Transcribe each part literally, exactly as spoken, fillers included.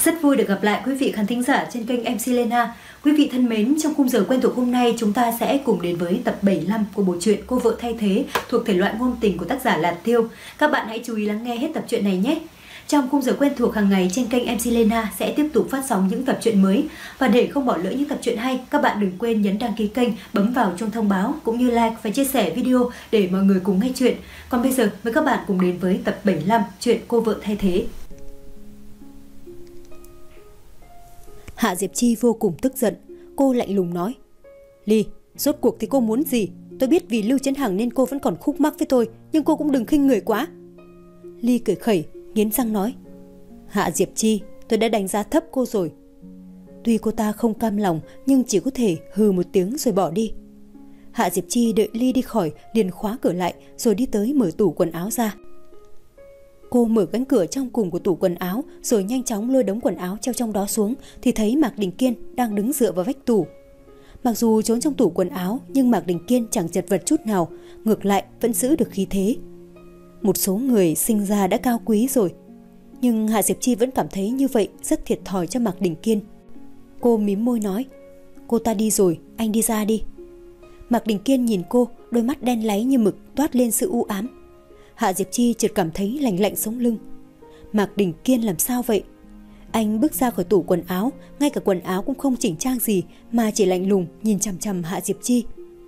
Rất vui được gặp lại quý vị khán thính giả trên kênh em xê Lena. Quý vị thân mến, trong khung giờ quen thuộc hôm nay chúng ta sẽ cùng đến với tập bảy mươi lăm của bộ truyện Cô vợ thay thế thuộc thể loại ngôn tình của tác giả Lạt Tiêu. Các bạn hãy chú ý lắng nghe hết tập truyện này nhé. Trong khung giờ quen thuộc hàng ngày trên kênh em xê Lena sẽ tiếp tục phát sóng những tập truyện mới. Và để không bỏ lỡ những tập truyện hay, các bạn đừng quên nhấn đăng ký kênh, bấm vào chuông thông báo cũng như like và chia sẻ video để mọi người cùng nghe chuyện. Còn bây giờ mời các bạn cùng đến với tập bảy mươi lăm truyện Cô vợ thay thế. Hạ Diệp Chi vô cùng tức giận, cô lạnh lùng nói: Ly, rốt cuộc thì cô muốn gì? Tôi biết vì Lưu Chấn Hằng nên cô vẫn còn khúc mắc với tôi, nhưng cô cũng đừng khinh người quá. Ly cười khẩy, nghiến răng nói: Hạ Diệp Chi, tôi đã đánh giá thấp cô rồi. Tuy cô ta không cam lòng nhưng chỉ có thể hừ một tiếng rồi bỏ đi. Hạ Diệp Chi đợi Ly đi khỏi liền khóa cửa lại rồi đi tới mở tủ quần áo ra. Cô mở cánh cửa trong cùng của tủ quần áo rồi nhanh chóng lôi đống quần áo treo trong đó xuống thì thấy Mạc Đình Kiên đang đứng dựa vào vách tủ. Mặc dù trốn trong tủ quần áo nhưng Mạc Đình Kiên chẳng chật vật chút nào, ngược lại vẫn giữ được khí thế. Một số người sinh ra đã cao quý rồi, nhưng Hạ Diệp Chi vẫn cảm thấy như vậy rất thiệt thòi cho Mạc Đình Kiên. Cô mím môi nói: Cô ta đi rồi, anh đi ra đi. Mạc Đình Kiên nhìn cô, đôi mắt đen láy như mực toát lên sự u ám. Hạ Diệp Chi chợt cảm thấy lạnh lạnh sống lưng. Mạc Đình Kiên làm sao vậy? Anh bước ra khỏi tủ quần áo, ngay cả quần áo cũng không chỉnh trang gì mà chỉ lạnh lùng nhìn chằm chằm Hạ Diệp Chi.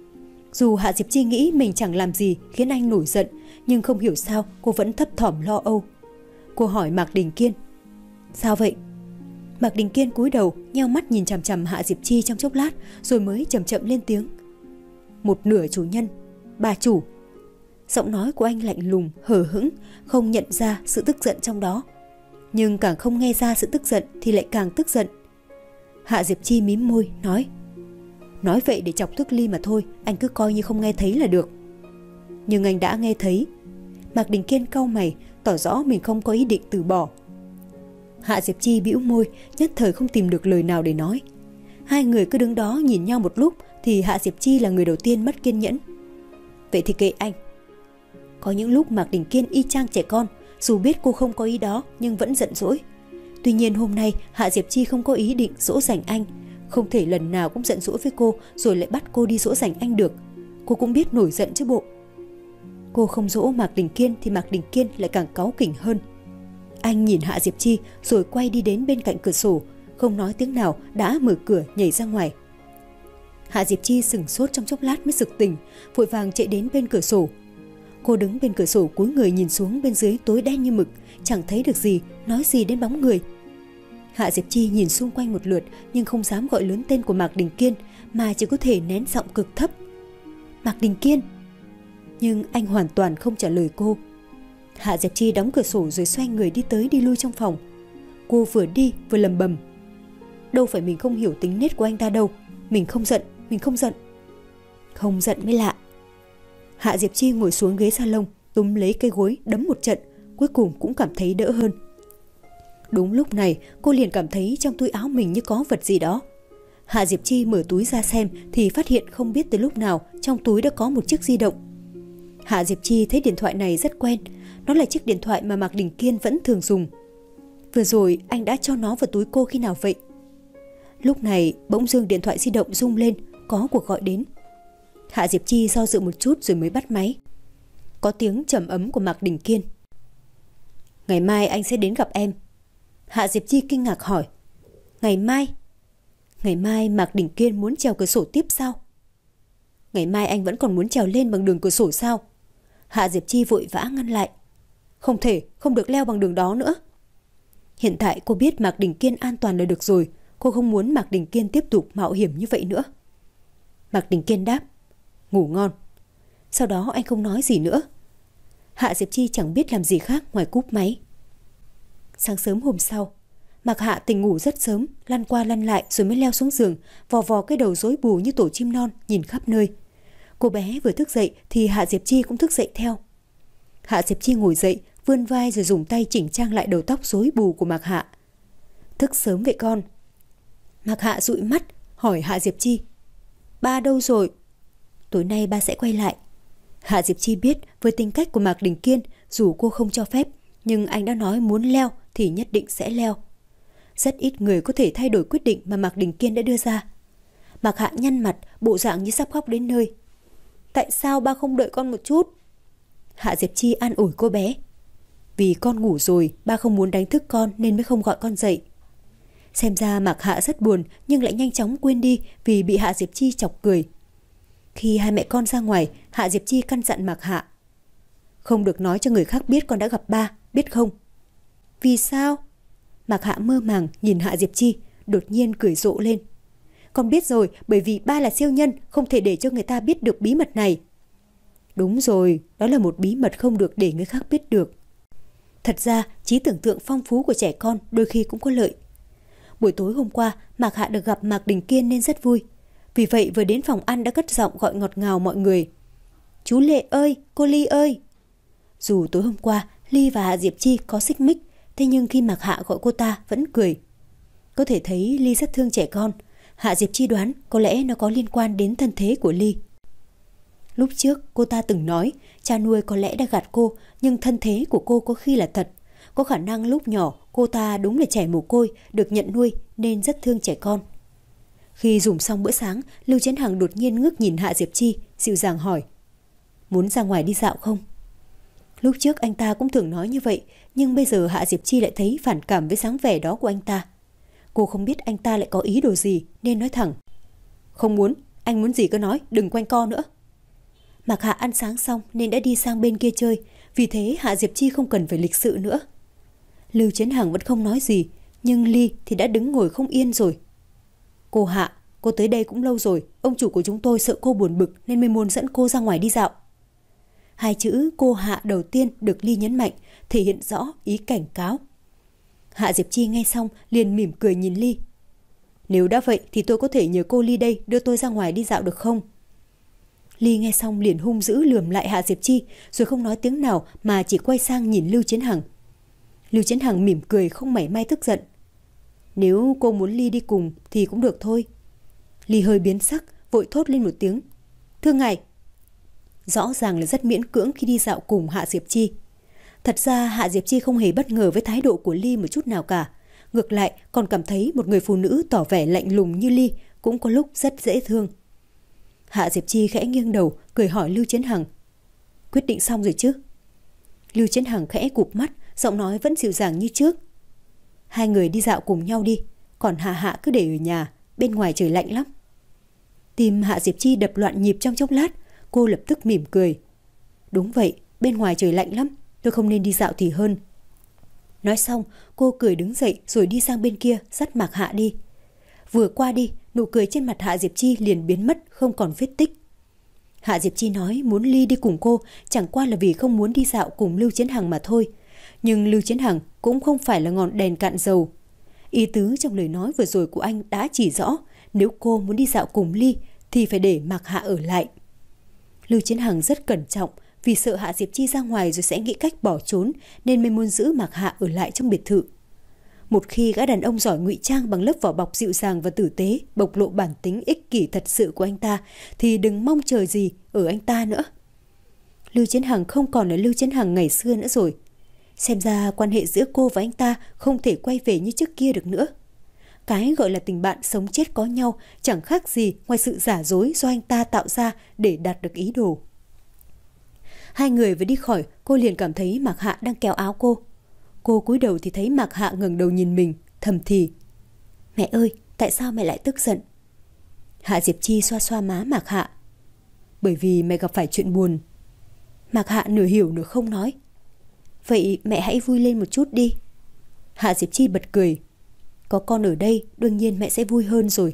Dù Hạ Diệp Chi nghĩ mình chẳng làm gì khiến anh nổi giận, nhưng không hiểu sao cô vẫn thấp thỏm lo âu. Cô hỏi Mạc Đình Kiên: Sao vậy? Mạc Đình Kiên cúi đầu, nheo mắt nhìn chằm chằm Hạ Diệp Chi trong chốc lát rồi mới chậm chậm lên tiếng: Một nửa chủ nhân, bà chủ. Giọng nói của anh lạnh lùng, hờ hững, không nhận ra sự tức giận trong đó. Nhưng càng không nghe ra sự tức giận thì lại càng tức giận. Hạ Diệp Chi mím môi, nói: Nói vậy để chọc tức Ly mà thôi, anh cứ coi như không nghe thấy là được. Nhưng anh đã nghe thấy. Mạc Đình Kiên cau mày, tỏ rõ mình không có ý định từ bỏ. Hạ Diệp Chi bĩu môi, nhất thời không tìm được lời nào để nói. Hai người cứ đứng đó nhìn nhau một lúc thì Hạ Diệp Chi là người đầu tiên mất kiên nhẫn. Vậy thì kệ anh. Có những lúc Mạc Đình Kiên y chang trẻ con, dù biết cô không có ý đó nhưng vẫn giận dỗi. Tuy nhiên hôm nay Hạ Diệp Chi không có ý định dỗ dành anh, không thể lần nào cũng giận dỗi với cô rồi lại bắt cô đi dỗ dành anh được. Cô cũng biết nổi giận chứ bộ. Cô không dỗ Mạc Đình Kiên thì Mạc Đình Kiên lại càng cáu kỉnh hơn. Anh nhìn Hạ Diệp Chi rồi quay đi đến bên cạnh cửa sổ, không nói tiếng nào đã mở cửa nhảy ra ngoài. Hạ Diệp Chi sửng sốt trong chốc lát mới sực tỉnh, vội vàng chạy đến bên cửa sổ. Cô đứng bên cửa sổ cúi người nhìn xuống bên dưới tối đen như mực, chẳng thấy được gì, nói gì đến bóng người. Hạ Diệp Chi nhìn xung quanh một lượt nhưng không dám gọi lớn tên của Mạc Đình Kiên mà chỉ có thể nén giọng cực thấp: Mạc Đình Kiên. Nhưng anh hoàn toàn không trả lời cô. Hạ Diệp Chi đóng cửa sổ rồi xoay người đi tới đi lui trong phòng. Cô vừa đi vừa lầm bầm: Đâu phải mình không hiểu tính nết của anh ta đâu, mình không giận, mình không giận. Không giận mới lạ. Hạ Diệp Chi ngồi xuống ghế salon, túm lấy cây gối đấm một trận, cuối cùng cũng cảm thấy đỡ hơn. Đúng lúc này cô liền cảm thấy trong túi áo mình như có vật gì đó. Hạ Diệp Chi mở túi ra xem thì phát hiện không biết từ lúc nào trong túi đã có một chiếc di động. Hạ Diệp Chi thấy điện thoại này rất quen, nó là chiếc điện thoại mà Mạc Đình Kiên vẫn thường dùng. Vừa rồi anh đã cho nó vào túi cô khi nào vậy? Lúc này bỗng dưng điện thoại di động rung lên, có cuộc gọi đến. Hạ Diệp Chi do dự một chút rồi mới bắt máy. Có tiếng trầm ấm của Mạc Đình Kiên: Ngày mai anh sẽ đến gặp em. Hạ Diệp Chi kinh ngạc hỏi: Ngày mai? Ngày mai Mạc Đình Kiên muốn trèo cửa sổ tiếp sao? Ngày mai anh vẫn còn muốn trèo lên bằng đường cửa sổ sao? Hạ Diệp Chi vội vã ngăn lại: Không thể, không được leo bằng đường đó nữa. Hiện tại cô biết Mạc Đình Kiên an toàn là được rồi, cô không muốn Mạc Đình Kiên tiếp tục mạo hiểm như vậy nữa. Mạc Đình Kiên đáp: Ngủ ngon. Sau đó anh không nói gì nữa. Hạ Diệp Chi chẳng biết làm gì khác ngoài cúp máy. Sáng sớm hôm sau, Mạc Hạ tỉnh ngủ rất sớm, lăn qua lăn lại rồi mới leo xuống giường, vò vò cái đầu rối bù như tổ chim non, nhìn khắp nơi. Cô bé vừa thức dậy thì Hạ Diệp Chi cũng thức dậy theo. Hạ Diệp Chi ngồi dậy, vươn vai rồi dùng tay chỉnh trang lại đầu tóc rối bù của Mạc Hạ. Thức sớm vậy con? Mạc Hạ dụi mắt, hỏi Hạ Diệp Chi: Ba đâu rồi? Tối nay ba sẽ quay lại. Hạ Diệp Chi biết với tính cách của Mạc Đình Kiên, dù cô không cho phép, nhưng anh đã nói muốn leo thì nhất định sẽ leo. Rất ít người có thể thay đổi quyết định mà Mạc Đình Kiên đã đưa ra. Mạc Hạ nhăn mặt, bộ dạng như sắp khóc đến nơi. Tại sao ba không đợi con một chút? Hạ Diệp Chi an ủi cô bé. Vì con ngủ rồi, ba không muốn đánh thức con nên mới không gọi con dậy. Xem ra Mạc Hạ rất buồn nhưng lại nhanh chóng quên đi vì bị Hạ Diệp Chi chọc cười. Khi hai mẹ con ra ngoài, Hạ Diệp Chi căn dặn Mạc Hạ. Không được nói cho người khác biết con đã gặp ba, biết không? Vì sao? Mạc Hạ mơ màng nhìn Hạ Diệp Chi, đột nhiên cười rộ lên. Con biết rồi, bởi vì ba là siêu nhân, không thể để cho người ta biết được bí mật này. Đúng rồi, đó là một bí mật không được để người khác biết được. Thật ra, trí tưởng tượng phong phú của trẻ con đôi khi cũng có lợi. Buổi tối hôm qua, Mạc Hạ được gặp Mạc Đình Kiên nên rất vui. Vì vậy vừa đến phòng ăn đã cất giọng gọi ngọt ngào mọi người. Chú Lệ ơi, cô Ly ơi. Dù tối hôm qua, Ly và Hạ Diệp Chi có xích mích, thế nhưng khi Mạc Hạ gọi cô ta vẫn cười. Có thể thấy Ly rất thương trẻ con. Hạ Diệp Chi đoán có lẽ nó có liên quan đến thân thế của Ly. Lúc trước cô ta từng nói cha nuôi có lẽ đã gạt cô, nhưng thân thế của cô có khi là thật. Có khả năng lúc nhỏ cô ta đúng là trẻ mồ côi, được nhận nuôi nên rất thương trẻ con. Khi dùng xong bữa sáng, Lưu Chiến Hằng đột nhiên ngước nhìn Hạ Diệp Chi, dịu dàng hỏi. Muốn ra ngoài đi dạo không? Lúc trước anh ta cũng thường nói như vậy, nhưng bây giờ Hạ Diệp Chi lại thấy phản cảm với dáng vẻ đó của anh ta. Cô không biết anh ta lại có ý đồ gì nên nói thẳng. Không muốn, anh muốn gì cứ nói, đừng quanh co nữa. Mạc Hạ ăn sáng xong nên đã đi sang bên kia chơi, vì thế Hạ Diệp Chi không cần phải lịch sự nữa. Lưu Chiến Hằng vẫn không nói gì, nhưng Ly thì đã đứng ngồi không yên rồi. Cô Hạ, cô tới đây cũng lâu rồi, ông chủ của chúng tôi sợ cô buồn bực nên mới muốn dẫn cô ra ngoài đi dạo. Hai chữ cô Hạ đầu tiên được Ly nhấn mạnh, thể hiện rõ ý cảnh cáo. Hạ Diệp Chi nghe xong liền mỉm cười nhìn Ly. Nếu đã vậy thì tôi có thể nhờ cô Ly đây đưa tôi ra ngoài đi dạo được không? Ly nghe xong liền hung dữ lườm lại Hạ Diệp Chi, rồi không nói tiếng nào mà chỉ quay sang nhìn Lưu Chiến Hằng. Lưu Chiến Hằng mỉm cười không mảy may tức giận. Nếu cô muốn Ly đi cùng thì cũng được thôi. Ly hơi biến sắc, vội thốt lên một tiếng. Thưa ngài. Rõ ràng là rất miễn cưỡng khi đi dạo cùng Hạ Diệp Chi. Thật ra Hạ Diệp Chi không hề bất ngờ với thái độ của Ly một chút nào cả. Ngược lại còn cảm thấy một người phụ nữ tỏ vẻ lạnh lùng như Ly cũng có lúc rất dễ thương. Hạ Diệp Chi khẽ nghiêng đầu, cười hỏi Lưu Chiến Hằng. Quyết định xong rồi chứ? Lưu Chiến Hằng khẽ cụp mắt, giọng nói vẫn dịu dàng như trước. Hai người đi dạo cùng nhau đi, còn Hạ Hạ cứ để ở nhà, bên ngoài trời lạnh lắm. Tim Hạ Diệp Chi đập loạn nhịp trong chốc lát, cô lập tức mỉm cười. Đúng vậy, bên ngoài trời lạnh lắm, tôi không nên đi dạo thì hơn. Nói xong, cô cười đứng dậy rồi đi sang bên kia, dắt Mạc Hạ đi. Vừa qua đi, nụ cười trên mặt Hạ Diệp Chi liền biến mất, không còn vết tích. Hạ Diệp Chi nói muốn Ly đi cùng cô chẳng qua là vì không muốn đi dạo cùng Lưu Chiến Hằng mà thôi. Nhưng Lưu Chiến Hằng cũng không phải là ngọn đèn cạn dầu. Ý tứ trong lời nói vừa rồi của anh đã chỉ rõ, nếu cô muốn đi dạo cùng Ly thì phải để Mạc Hạ ở lại. Lưu Chiến Hằng rất cẩn trọng, vì sợ Hạ Diệp Chi ra ngoài rồi sẽ nghĩ cách bỏ trốn nên mới muốn giữ Mạc Hạ ở lại trong biệt thự. Một khi gã đàn ông giỏi ngụy trang bằng lớp vỏ bọc dịu dàng và tử tế, bộc lộ bản tính ích kỷ thật sự của anh ta, thì đừng mong chờ gì ở anh ta nữa. Lưu Chiến Hằng không còn là Lưu Chiến Hằng ngày xưa nữa rồi. Xem ra quan hệ giữa cô và anh ta không thể quay về như trước kia được nữa. Cái gọi là tình bạn sống chết có nhau chẳng khác gì ngoài sự giả dối do anh ta tạo ra để đạt được ý đồ. Hai người vừa đi khỏi, cô liền cảm thấy Mạc Hạ đang kéo áo cô. Cô cúi đầu thì thấy Mạc Hạ ngẩng đầu nhìn mình, thầm thì. Mẹ ơi, tại sao mẹ lại tức giận? Hạ Diệp Chi xoa xoa má Mạc Hạ. Bởi vì mẹ gặp phải chuyện buồn. Mạc Hạ nửa hiểu nửa không nói. Vậy mẹ hãy vui lên một chút đi. Hạ Diệp Chi bật cười. Có con ở đây, đương nhiên mẹ sẽ vui hơn rồi.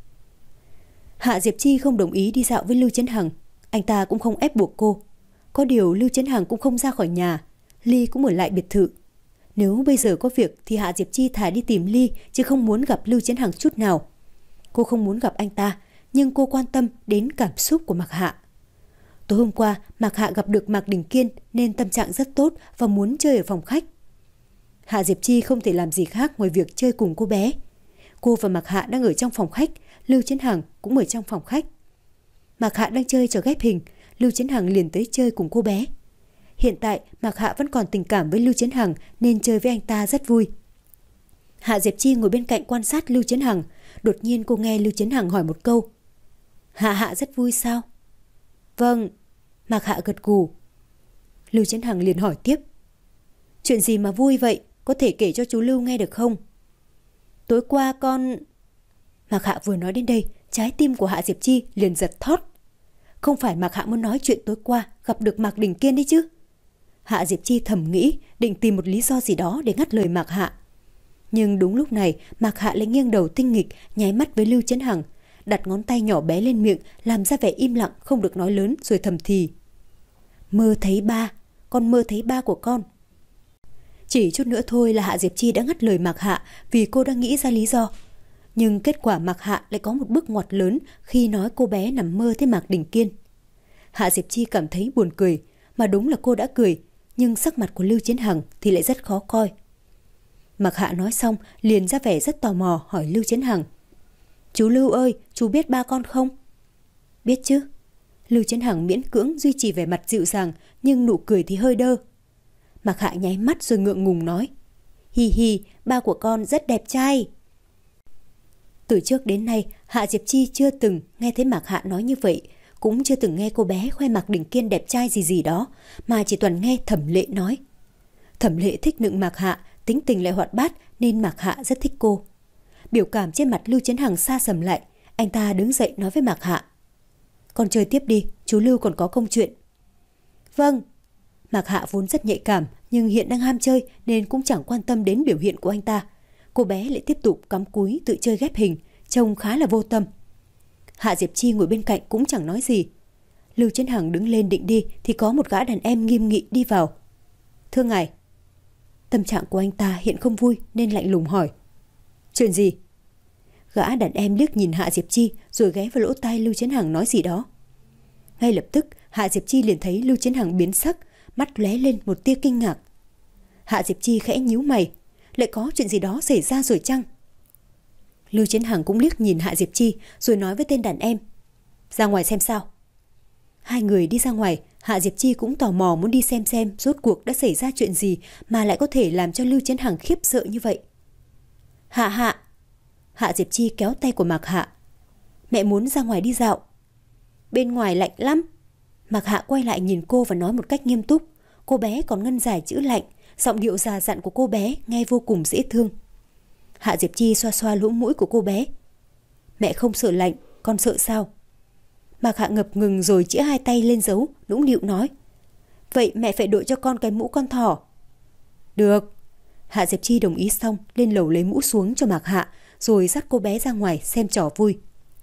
Hạ Diệp Chi không đồng ý đi dạo với Lưu Chiến Hằng. Anh ta cũng không ép buộc cô. Có điều Lưu Chiến Hằng cũng không ra khỏi nhà. Ly cũng ở lại biệt thự. Nếu bây giờ có việc thì Hạ Diệp Chi thà đi tìm Ly, chứ không muốn gặp Lưu Chiến Hằng chút nào. Cô không muốn gặp anh ta, nhưng cô quan tâm đến cảm xúc của Mạc Hạ. Tối hôm qua, Mạc Hạ gặp được Mạc Đình Kiên nên tâm trạng rất tốt và muốn chơi ở phòng khách. Hạ Diệp Chi không thể làm gì khác ngoài việc chơi cùng cô bé. Cô và Mạc Hạ đang ở trong phòng khách, Lưu Chiến Hằng cũng ở trong phòng khách. Mạc Hạ đang chơi trò ghép hình, Lưu Chiến Hằng liền tới chơi cùng cô bé. Hiện tại Mạc Hạ vẫn còn tình cảm với Lưu Chiến Hằng nên chơi với anh ta rất vui. Hạ Diệp Chi ngồi bên cạnh quan sát Lưu Chấn Hằng. Đột nhiên cô nghe Lưu Chấn Hằng hỏi một câu. Hạ Hạ rất vui sao? Vâng. Mạc Hạ gật gù. Lưu Chấn Hằng liền hỏi tiếp. Chuyện gì mà vui vậy? Có thể kể cho chú Lưu nghe được không? Tối qua con... Mạc Hạ vừa nói đến đây, trái tim của Hạ Diệp Chi liền giật thót. Không phải Mạc Hạ muốn nói chuyện tối qua gặp được Mạc Đình Kiên đấy chứ? Hạ Diệp Chi thầm nghĩ, định tìm một lý do gì đó để ngắt lời Mạc Hạ. Nhưng đúng lúc này, Mạc Hạ lại nghiêng đầu tinh nghịch, nháy mắt với Lưu Chấn Hằng, đặt ngón tay nhỏ bé lên miệng, làm ra vẻ im lặng, không được nói lớn, rồi thầm thì. Mơ thấy ba, con mơ thấy ba của con. Chỉ chút nữa thôi là Hạ Diệp Chi đã ngắt lời Mạc Hạ vì cô đang nghĩ ra lý do. Nhưng kết quả Mạc Hạ lại có một bước ngoặt lớn khi nói cô bé nằm mơ thấy Mạc Đình Kiên. Hạ Diệp Chi cảm thấy buồn cười, mà đúng là cô đã cười, nhưng sắc mặt của Lưu Chấn Hằng thì lại rất khó coi. Mạc Hạ nói xong liền ra vẻ rất tò mò hỏi Lưu Chấn Hằng. Chú Lưu ơi, chú biết ba con không? Biết chứ. Lưu Chấn Hằng miễn cưỡng duy trì vẻ mặt dịu dàng, nhưng nụ cười thì hơi đơ. Mạc Hạ nháy mắt rồi ngượng ngùng nói. Hi hi, ba của con rất đẹp trai. Từ trước đến nay, Hạ Diệp Chi chưa từng nghe thấy Mạc Hạ nói như vậy, cũng chưa từng nghe cô bé khoe Mạc Đình Kiên đẹp trai gì gì đó, mà chỉ toàn nghe Thẩm Lệ nói. Thẩm Lệ thích nựng Mạc Hạ, tính tình lại hoạt bát nên Mạc Hạ rất thích cô. Biểu cảm trên mặt Lưu Chấn Hằng xa sầm lại, anh ta đứng dậy nói với Mạc Hạ. Con chơi tiếp đi, chú Lưu còn có công chuyện. Vâng. Mạc Hạ vốn rất nhạy cảm, nhưng hiện đang ham chơi nên cũng chẳng quan tâm đến biểu hiện của anh ta. Cô bé lại tiếp tục cắm cúi tự chơi ghép hình, trông khá là vô tâm. Hạ Diệp Chi ngồi bên cạnh cũng chẳng nói gì. Lưu Chấn Hằng đứng lên định đi thì có một gã đàn em nghiêm nghị đi vào. Thưa ngài. Tâm trạng của anh ta hiện không vui nên lạnh lùng hỏi. Chuyện gì? Gã đàn em liếc nhìn Hạ Diệp Chi rồi ghé vào lỗ tai Lưu Chấn Hằng nói gì đó. Ngay lập tức Hạ Diệp Chi liền thấy Lưu Chấn Hằng biến sắc, mắt lóe lên một tia kinh ngạc. Hạ Diệp Chi khẽ nhíu mày, lại có chuyện gì đó xảy ra rồi chăng? Lưu Chấn Hằng cũng liếc nhìn Hạ Diệp Chi rồi nói với tên đàn em. Ra ngoài xem sao. Hai người đi ra ngoài, Hạ Diệp Chi cũng tò mò muốn đi xem xem rốt cuộc đã xảy ra chuyện gì mà lại có thể làm cho Lưu Chấn Hằng khiếp sợ như vậy. Hạ Hạ. Hạ Diệp Chi kéo tay của Mạc Hạ. Mẹ muốn ra ngoài đi dạo. Bên ngoài lạnh lắm. Mạc Hạ quay lại nhìn cô và nói một cách nghiêm túc. Cô bé còn ngân dài chữ lạnh, giọng điệu già dặn của cô bé nghe vô cùng dễ thương. Hạ Diệp Chi xoa xoa lỗ mũi của cô bé. Mẹ không sợ lạnh, con sợ sao? Mạc Hạ ngập ngừng rồi chĩa hai tay lên dấu, nũng nịu nói. Vậy mẹ phải đội cho con cái mũ con thỏ. Được. Hạ Diệp Chi đồng ý xong, lên lầu lấy mũ xuống cho Mạc Hạ, rồi dắt cô bé ra ngoài xem trò vui.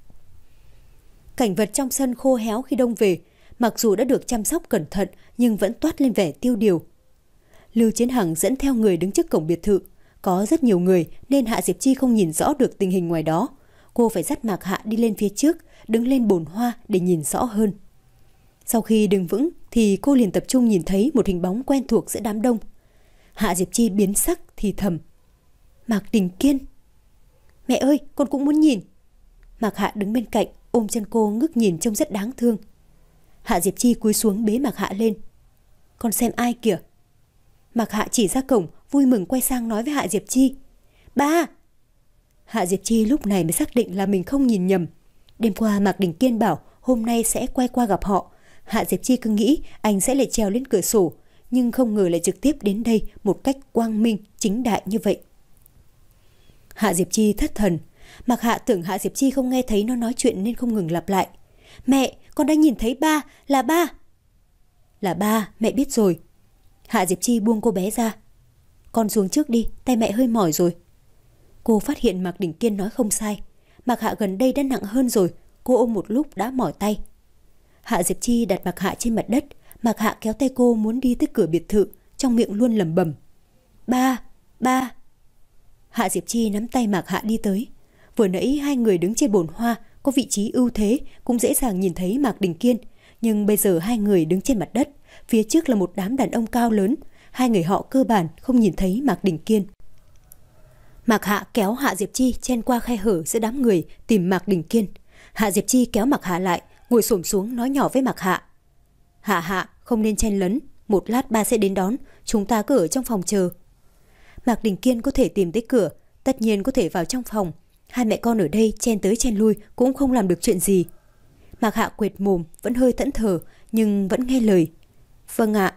Cảnh vật trong sân khô héo khi đông về, mặc dù đã được chăm sóc cẩn thận nhưng vẫn toát lên vẻ tiêu điều. Lưu Chấn Hằng dẫn theo người đứng trước cổng biệt thự. Có rất nhiều người nên Hạ Diệp Chi không nhìn rõ được tình hình ngoài đó. Cô phải dắt Mạc Hạ đi lên phía trước, đứng lên bồn hoa để nhìn rõ hơn. Sau khi đứng vững thì cô liền tập trung nhìn thấy một hình bóng quen thuộc giữa đám đông. Hạ Diệp Chi biến sắc thì thầm. Mạc Đình Kiên. Mẹ ơi, con cũng muốn nhìn. Mạc Hạ đứng bên cạnh, ôm chân cô ngước nhìn trông rất đáng thương. Hạ Diệp Chi cúi xuống bế Mạc Hạ lên. Con xem ai kìa. Mạc Hạ chỉ ra cổng, vui mừng quay sang nói với Hạ Diệp Chi. Ba! Hạ Diệp Chi lúc này mới xác định là mình không nhìn nhầm. Đêm qua Mạc Đình Kiên bảo hôm nay sẽ quay qua gặp họ. Hạ Diệp Chi cứ nghĩ anh sẽ lại trèo lên cửa sổ, nhưng không ngờ lại trực tiếp đến đây một cách quang minh, chính đại như vậy. Hạ Diệp Chi thất thần. Mạc Hạ tưởng Hạ Diệp Chi không nghe thấy nó nói chuyện nên không ngừng lặp lại. Mẹ, con đã nhìn thấy ba, là ba. Là ba, mẹ biết rồi. Hạ Diệp Chi buông cô bé ra. Con xuống trước đi, tay mẹ hơi mỏi rồi. Cô phát hiện Mạc Đình Kiên nói không sai. Mạc Hạ gần đây đã nặng hơn rồi, cô ôm một lúc đã mỏi tay. Hạ Diệp Chi đặt Mạc Hạ trên mặt đất. Mạc Hạ kéo tay cô muốn đi tới cửa biệt thự, trong miệng luôn lẩm bẩm. Ba, ba. Hạ Diệp Chi nắm tay Mạc Hạ đi tới. Vừa nãy hai người đứng trên bồn hoa, có vị trí ưu thế, cũng dễ dàng nhìn thấy Mạc Đình Kiên. Nhưng bây giờ hai người đứng trên mặt đất, phía trước là một đám đàn ông cao lớn. Hai người họ cơ bản không nhìn thấy Mạc Đình Kiên. Mạc Hạ kéo Hạ Diệp Chi chen qua khe hở giữa đám người tìm Mạc Đình Kiên. Hạ Diệp Chi kéo Mạc Hạ lại, ngồi xổm xuống nói nhỏ với Mạc Hạ. Hạ Hạ, không nên chen lấn, một lát ba sẽ đến đón, chúng ta cứ ở trong phòng chờ. Mạc Đình Kiên có thể tìm tới cửa, tất nhiên có thể vào trong phòng. Hai mẹ con ở đây chen tới chen lui cũng không làm được chuyện gì. Mạc Hạ quệt mồm, vẫn hơi thẫn thờ nhưng vẫn nghe lời. Vâng ạ.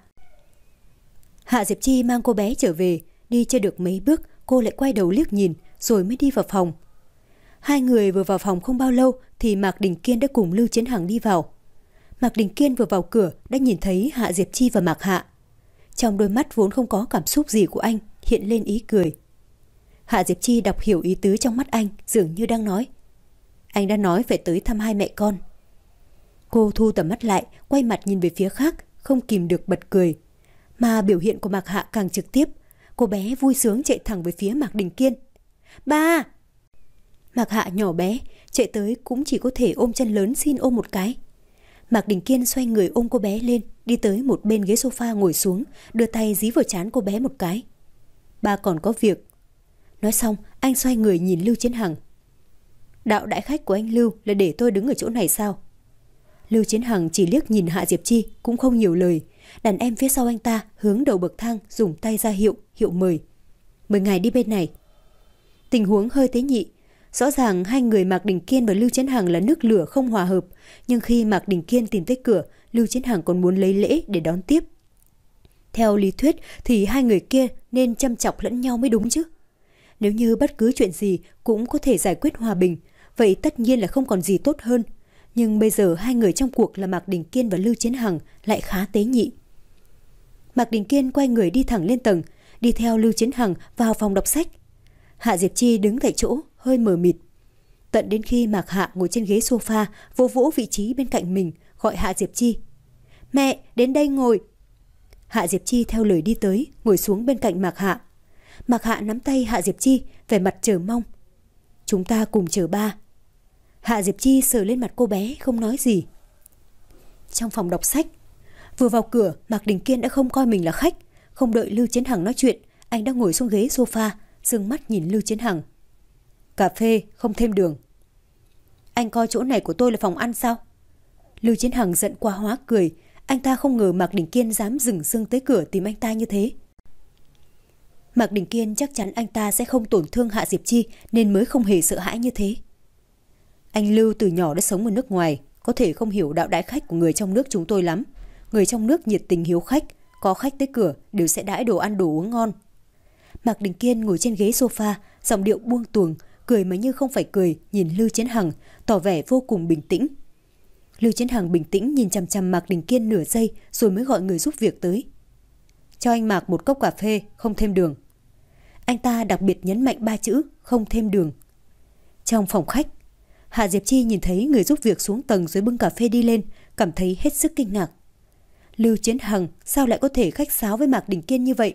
Hạ Diệp Chi mang cô bé trở về, đi chưa được mấy bước cô lại quay đầu liếc nhìn rồi mới đi vào phòng. Hai người vừa vào phòng không bao lâu thì Mạc Đình Kiên đã cùng Lưu Chiến Hằng đi vào. Mạc Đình Kiên vừa vào cửa đã nhìn thấy Hạ Diệp Chi và Mạc Hạ. Trong đôi mắt vốn không có cảm xúc gì của anh hiện lên ý cười. Hạ Diệp Chi đọc hiểu ý tứ trong mắt anh, dường như đang nói: anh đã nói phải tới thăm hai mẹ con. Cô thu tầm mắt lại, quay mặt nhìn về phía khác, không kìm được bật cười. Mà biểu hiện của Mạc Hạ càng trực tiếp. Cô bé vui sướng chạy thẳng về phía Mạc Đình Kiên. Ba! Mạc Hạ nhỏ bé, chạy tới cũng chỉ có thể ôm chân lớn xin ôm một cái. Mạc Đình Kiên xoay người ôm cô bé lên, đi tới một bên ghế sofa ngồi xuống, đưa tay dí vào trán cô bé một cái. Ba còn có việc. Nói xong, anh xoay người nhìn Lưu Chiến Hằng. Đạo đại khách của anh Lưu là để tôi đứng ở chỗ này sao? Lưu Chiến Hằng chỉ liếc nhìn Hạ Diệp Chi, cũng không nhiều lời. Đàn em phía sau anh ta hướng đầu bậc thang dùng tay ra hiệu, hiệu mời. Mời ngài đi bên này. Tình huống hơi tế nhị. Rõ ràng hai người Mạc Đình Kiên và Lưu Chiến Hằng là nước lửa không hòa hợp. Nhưng khi Mạc Đình Kiên tìm tới cửa, Lưu Chiến Hằng còn muốn lấy lễ để đón tiếp. Theo lý thuyết thì hai người kia nên chăm chọc lẫn nhau mới đúng chứ. Nếu như bất cứ chuyện gì cũng có thể giải quyết hòa bình, vậy tất nhiên là không còn gì tốt hơn. Nhưng bây giờ hai người trong cuộc là Mạc Đình Kiên và Lưu Chiến Hằng lại khá tế nhị. Mạc Đình Kiên quay người đi thẳng lên tầng, đi theo Lưu Chiến Hằng vào phòng đọc sách. Hạ Diệp Chi đứng tại chỗ, hơi mờ mịt. Tận đến khi Mạc Hạ ngồi trên ghế sofa, vỗ vỗ vị trí bên cạnh mình, gọi Hạ Diệp Chi. Mẹ, đến đây ngồi. Hạ Diệp Chi theo lời đi tới, ngồi xuống bên cạnh Mạc Hạ. Mạc Hạ nắm tay Hạ Diệp Chi, vẻ mặt chờ mong. Chúng ta cùng chờ ba. Hạ Diệp Chi sờ lên mặt cô bé, không nói gì. Trong phòng đọc sách, vừa vào cửa, Mạc Đình Kiên đã không coi mình là khách. Không đợi Lưu Chiến Hằng nói chuyện, anh đã ngồi xuống ghế sofa, dương mắt nhìn Lưu Chiến Hằng. Cà phê, không thêm đường. Anh coi chỗ này của tôi là phòng ăn sao? Lưu Chiến Hằng giận quá hóa cười. Anh ta không ngờ Mạc Đình Kiên dám dừng dưng tới cửa tìm anh ta như thế. Mạc Đình Kiên chắc chắn anh ta sẽ không tổn thương Hạ Diệp Chi nên mới không hề sợ hãi như thế. Anh Lưu từ nhỏ đã sống ở nước ngoài, có thể không hiểu đạo đãi khách của người trong nước chúng tôi lắm. Người trong nước nhiệt tình hiếu khách, có khách tới cửa đều sẽ đãi đồ ăn đồ uống ngon. Mạc Đình Kiên ngồi trên ghế sofa, giọng điệu buông tuồng, cười mà như không phải cười, nhìn Lưu Chiến Hằng, tỏ vẻ vô cùng bình tĩnh. Lưu Chiến Hằng bình tĩnh nhìn chằm chằm Mạc Đình Kiên nửa giây rồi mới gọi người giúp việc tới. Cho anh Mạc một cốc cà phê, không thêm đường. Anh ta đặc biệt nhấn mạnh ba chữ không thêm đường. Trong phòng khách, Hạ Diệp Chi nhìn thấy người giúp việc xuống tầng rồi bưng cà phê đi lên, cảm thấy hết sức kinh ngạc. Lưu Chiến Hằng sao lại có thể khách sáo với Mạc Đình Kiên như vậy?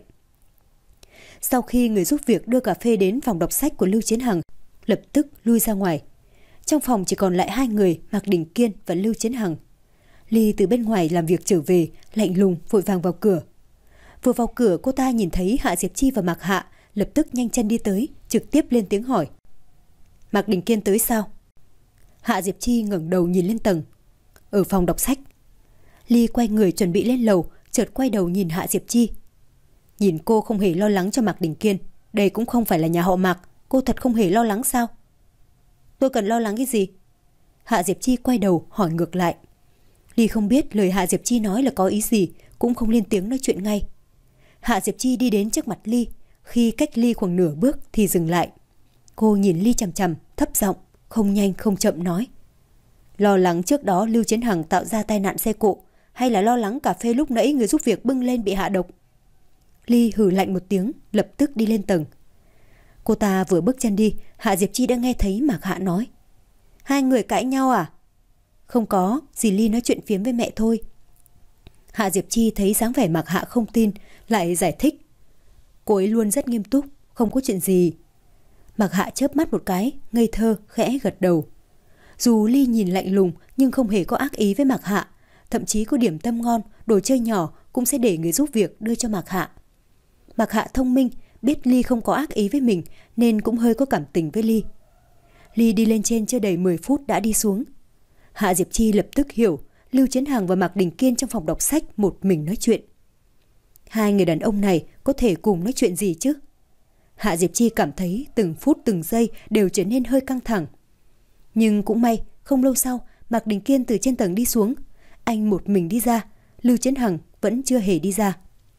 Sau khi người giúp việc đưa cà phê đến phòng đọc sách của Lưu Chiến Hằng, lập tức lui ra ngoài. Trong phòng chỉ còn lại hai người, Mạc Đình Kiên và Lưu Chiến Hằng. Ly từ bên ngoài làm việc trở về, lạnh lùng vội vàng vào cửa. Vừa vào cửa cô ta nhìn thấy Hạ Diệp Chi và Mạc Hạ, lập tức nhanh chân đi tới, trực tiếp lên tiếng hỏi. Mạc Đình Kiên tới sao? Hạ Diệp Chi ngẩng đầu nhìn lên tầng. Ở phòng đọc sách. Ly quay người chuẩn bị lên lầu, chợt quay đầu nhìn Hạ Diệp Chi. Nhìn cô không hề lo lắng cho Mạc Đình Kiên, đây cũng không phải là nhà họ Mạc, cô thật không hề lo lắng sao? Tôi cần lo lắng cái gì? Hạ Diệp Chi quay đầu hỏi ngược lại. Ly không biết lời Hạ Diệp Chi nói là có ý gì, cũng không lên tiếng nói chuyện ngay. Hạ Diệp Chi đi đến trước mặt Ly, khi cách Ly khoảng nửa bước thì dừng lại. Cô nhìn Ly chằm chằm, thấp giọng, không nhanh không chậm nói. Lo lắng trước đó Lưu Chiến Hằng tạo ra tai nạn xe cộ, hay là lo lắng cà phê lúc nãy người giúp việc bưng lên bị hạ độc? Ly hừ lạnh một tiếng, lập tức đi lên tầng. Cô ta vừa bước chân đi, Hạ Diệp Chi đã nghe thấy Mạc Hạ nói. Hai người cãi nhau à? Không có, dì Ly nói chuyện phiếm với mẹ thôi. Hạ Diệp Chi thấy dáng vẻ Mạc Hạ không tin, lại giải thích. Cô ấy luôn rất nghiêm túc, không có chuyện gì. Mạc Hạ chớp mắt một cái, ngây thơ, khẽ gật đầu. Dù Ly nhìn lạnh lùng nhưng không hề có ác ý với Mạc Hạ, thậm chí có điểm tâm ngon, đồ chơi nhỏ cũng sẽ để người giúp việc đưa cho Mạc Hạ. Mạc Hạ thông minh, biết Ly không có ác ý với mình nên cũng hơi có cảm tình với Ly. Ly đi lên trên chưa đầy mười phút đã đi xuống. Hạ Diệp Chi lập tức hiểu Lưu Chiến Hằng và Mạc Đình Kiên trong phòng đọc sách một mình nói chuyện. Hai người đàn ông này có thể cùng nói chuyện gì chứ? Hạ Diệp Chi cảm thấy từng phút từng giây đều trở nên hơi căng thẳng. Nhưng cũng may, không lâu sau, Mạc Đình Kiên từ trên tầng đi xuống. Anh một mình đi ra, Lưu Chiến Hằng vẫn chưa hề đi ra.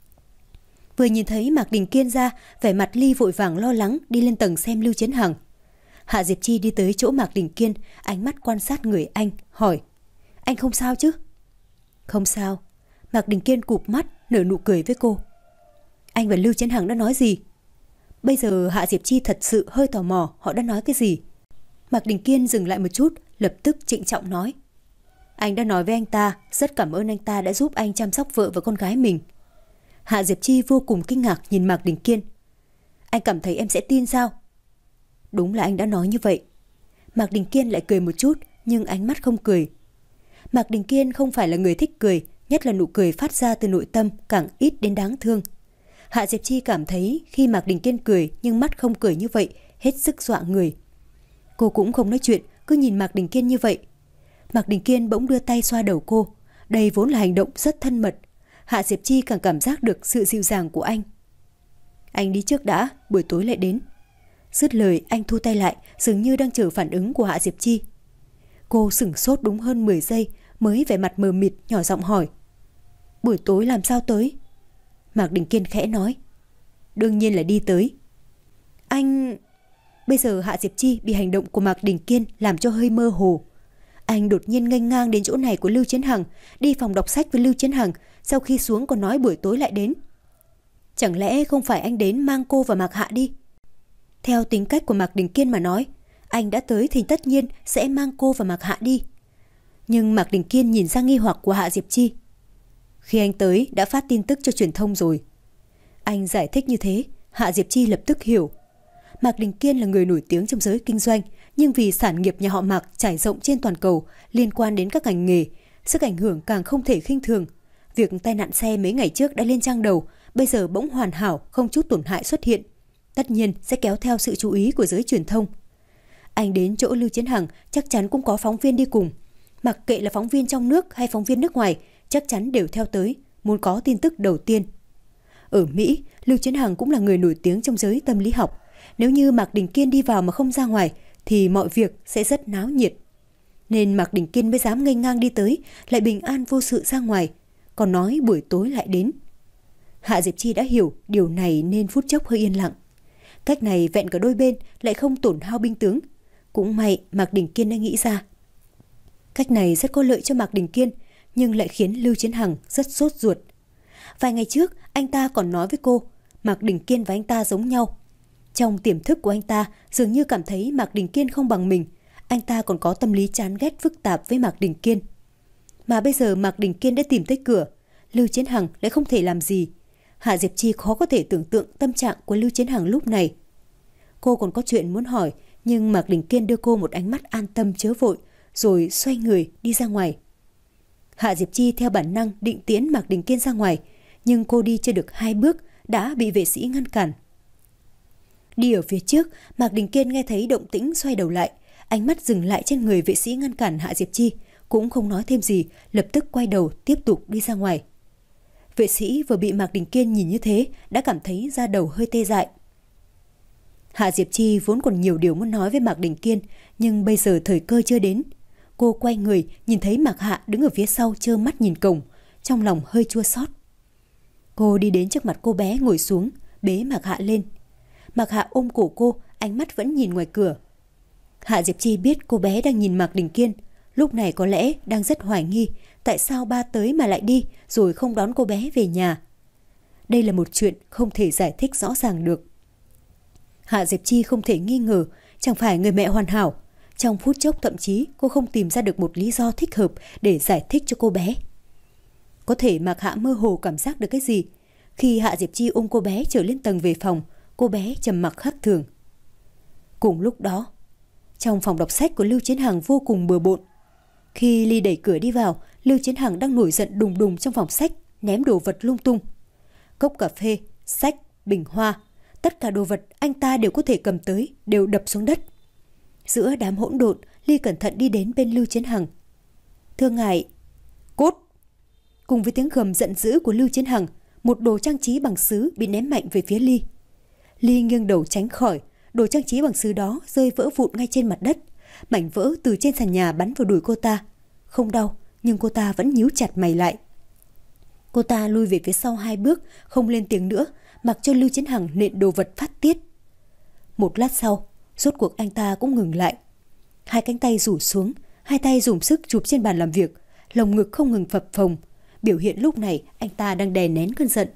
Vừa nhìn thấy Mạc Đình Kiên ra, vẻ mặt Ly vội vàng lo lắng đi lên tầng xem Lưu Chiến Hằng. Hạ Diệp Chi đi tới chỗ Mạc Đình Kiên, ánh mắt quan sát người anh, hỏi: Anh không sao chứ? Không sao. Mạc Đình Kiên cụp mắt, nở nụ cười với cô. Anh và Lưu Chiến Hằng đã nói gì? Bây giờ Hạ Diệp Chi thật sự hơi tò mò họ đã nói cái gì. Mạc Đình Kiên dừng lại một chút, lập tức trịnh trọng nói: Anh đã nói với anh ta, rất cảm ơn anh ta đã giúp anh chăm sóc vợ và con gái mình. Hạ Diệp Chi vô cùng kinh ngạc nhìn Mạc Đình Kiên. Anh cảm thấy em sẽ tin sao? Đúng là anh đã nói như vậy. Mạc Đình Kiên lại cười một chút, nhưng ánh mắt không cười. Mạc Đình Kiên không phải là người thích cười, nhất là nụ cười phát ra từ nội tâm càng ít đến đáng thương. Hạ Diệp Chi cảm thấy khi Mạc Đình Kiên cười nhưng mắt không cười như vậy, hết sức dọa người. Cô cũng không nói chuyện, cứ nhìn Mạc Đình Kiên như vậy. Mạc Đình Kiên bỗng đưa tay xoa đầu cô. Đây vốn là hành động rất thân mật. Hạ Diệp Chi càng cảm giác được sự dịu dàng của anh. Anh đi trước đã, buổi tối lại đến. Dứt lời anh thu tay lại, dường như đang chờ phản ứng của Hạ Diệp Chi. Cô sửng sốt đúng hơn mười giây, mới vẻ mặt mờ mịt nhỏ giọng hỏi: Buổi tối làm sao tới? Mạc Đình Kiên khẽ nói: Đương nhiên là đi tới. Anh... Bây giờ Hạ Diệp Chi bị hành động của Mạc Đình Kiên làm cho hơi mơ hồ. Anh đột nhiên nghênh ngang đến chỗ này của Lưu Chiến Hằng, đi phòng đọc sách với Lưu Chiến Hằng, sau khi xuống còn nói buổi tối lại đến. Chẳng lẽ không phải anh đến mang cô và Mạc Hạ đi? Theo tính cách của Mạc Đình Kiên mà nói, anh đã tới thì tất nhiên sẽ mang cô và Mạc Hạ đi. Nhưng Mạc Đình Kiên nhìn ra nghi hoặc của Hạ Diệp Chi. Khi anh tới đã phát tin tức cho truyền thông rồi. Anh giải thích như thế, Hạ Diệp Chi lập tức hiểu. Mạc Đình Kiên là người nổi tiếng trong giới kinh doanh, nhưng vì sản nghiệp nhà họ Mạc trải rộng trên toàn cầu, liên quan đến các ngành nghề, sức ảnh hưởng càng không thể khinh thường. Việc tai nạn xe mấy ngày trước đã lên trang đầu, bây giờ bỗng hoàn hảo, không chút tổn hại xuất hiện, tất nhiên sẽ kéo theo sự chú ý của giới truyền thông. Anh đến chỗ Lưu Chiến Hằng chắc chắn cũng có phóng viên đi cùng. Mặc kệ là phóng viên trong nước hay phóng viên nước ngoài, chắc chắn đều theo tới, muốn có tin tức đầu tiên. Ở Mỹ, Lưu Chiến Hằng cũng là người nổi tiếng trong giới tâm lý học. Nếu như Mạc Đình Kiên đi vào mà không ra ngoài, thì mọi việc sẽ rất náo nhiệt. Nên Mạc Đình Kiên mới dám nghênh ngang đi tới, lại bình an vô sự ra ngoài, còn nói buổi tối lại đến. Hạ Diệp Chi đã hiểu điều này nên phút chốc hơi yên lặng. Cách này vẹn cả đôi bên, lại không tổn hao binh tướng. Cũng may Mạc Đình Kiên đã nghĩ ra. Cách này rất có lợi cho Mạc Đình Kiên, nhưng lại khiến Lưu Chiến Hằng rất sốt ruột. Vài ngày trước, anh ta còn nói với cô, Mạc Đình Kiên và anh ta giống nhau. Trong tiềm thức của anh ta, dường như cảm thấy Mạc Đình Kiên không bằng mình. Anh ta còn có tâm lý chán ghét phức tạp với Mạc Đình Kiên. Mà bây giờ Mạc Đình Kiên đã tìm tới cửa, Lưu Chiến Hằng lại không thể làm gì. Hạ Diệp Chi khó có thể tưởng tượng tâm trạng của Lưu Chiến Hằng lúc này. Cô còn có chuyện muốn hỏi, nhưng Mạc Đình Kiên đưa cô một ánh mắt an tâm chớ vội, rồi xoay người đi ra ngoài. Hạ Diệp Chi theo bản năng định tiễn Mạc Đình Kiên ra ngoài, nhưng cô đi chưa được hai bước đã bị vệ sĩ ngăn cản. Đi ở phía trước, Mạc Đình Kiên nghe thấy động tĩnh xoay đầu lại, ánh mắt dừng lại trên người vệ sĩ ngăn cản Hạ Diệp Chi, cũng không nói thêm gì, lập tức quay đầu tiếp tục đi ra ngoài. Vệ sĩ vừa bị Mạc Đình Kiên nhìn như thế đã cảm thấy da đầu hơi tê dại. Hạ Diệp Chi vốn còn nhiều điều muốn nói với Mạc Đình Kiên, nhưng bây giờ thời cơ chưa đến. Cô quay người nhìn thấy Mạc Hạ đứng ở phía sau trơ mắt nhìn cổng, trong lòng hơi chua xót. Cô đi đến trước mặt cô bé ngồi xuống, bế Mạc Hạ lên. Mạc Hạ ôm cổ cô, ánh mắt vẫn nhìn ngoài cửa. Hạ Diệp Chi biết cô bé đang nhìn Mạc Đình Kiên, lúc này có lẽ đang rất hoài nghi tại sao ba tới mà lại đi rồi không đón cô bé về nhà. Đây là một chuyện không thể giải thích rõ ràng được. Hạ Diệp Chi không thể nghi ngờ, chẳng phải người mẹ hoàn hảo. Trong phút chốc thậm chí cô không tìm ra được một lý do thích hợp để giải thích cho cô bé. Có thể Mạc Hạ mơ hồ cảm giác được cái gì. Khi Hạ Diệp Chi ôm cô bé trở lên tầng về phòng, cô bé trầm mặc khác thường. Cùng lúc đó, trong phòng đọc sách của Lưu Chiến Hằng vô cùng bừa bộn. Khi Ly đẩy cửa đi vào, Lưu Chiến Hằng đang nổi giận đùng đùng trong phòng sách, ném đồ vật lung tung. Cốc cà phê, sách, bình hoa, tất cả đồ vật anh ta đều có thể cầm tới, đều đập xuống đất. Giữa đám hỗn độn, Ly cẩn thận đi đến bên Lưu Chiến Hằng. Thưa ngài, cút! Cùng với tiếng gầm giận dữ của Lưu Chiến Hằng, một đồ trang trí bằng sứ bị ném mạnh về phía Ly. Ly nghiêng đầu tránh khỏi, đồ trang trí bằng sứ đó rơi vỡ vụn ngay trên mặt đất. Mảnh vỡ từ trên sàn nhà bắn vào đùi cô ta. Không đau, nhưng cô ta vẫn nhíu chặt mày lại. Cô ta lui về phía sau hai bước, không lên tiếng nữa, mặc cho Lưu Chiến Hằng nện đồ vật phát tiết. Một lát sau, rốt cuộc anh ta cũng ngừng lại. Hai cánh tay rủ xuống, hai tay dùng sức chụp trên bàn làm việc, lồng ngực không ngừng phập phồng. Biểu hiện lúc này anh ta đang đè nén cơn giận.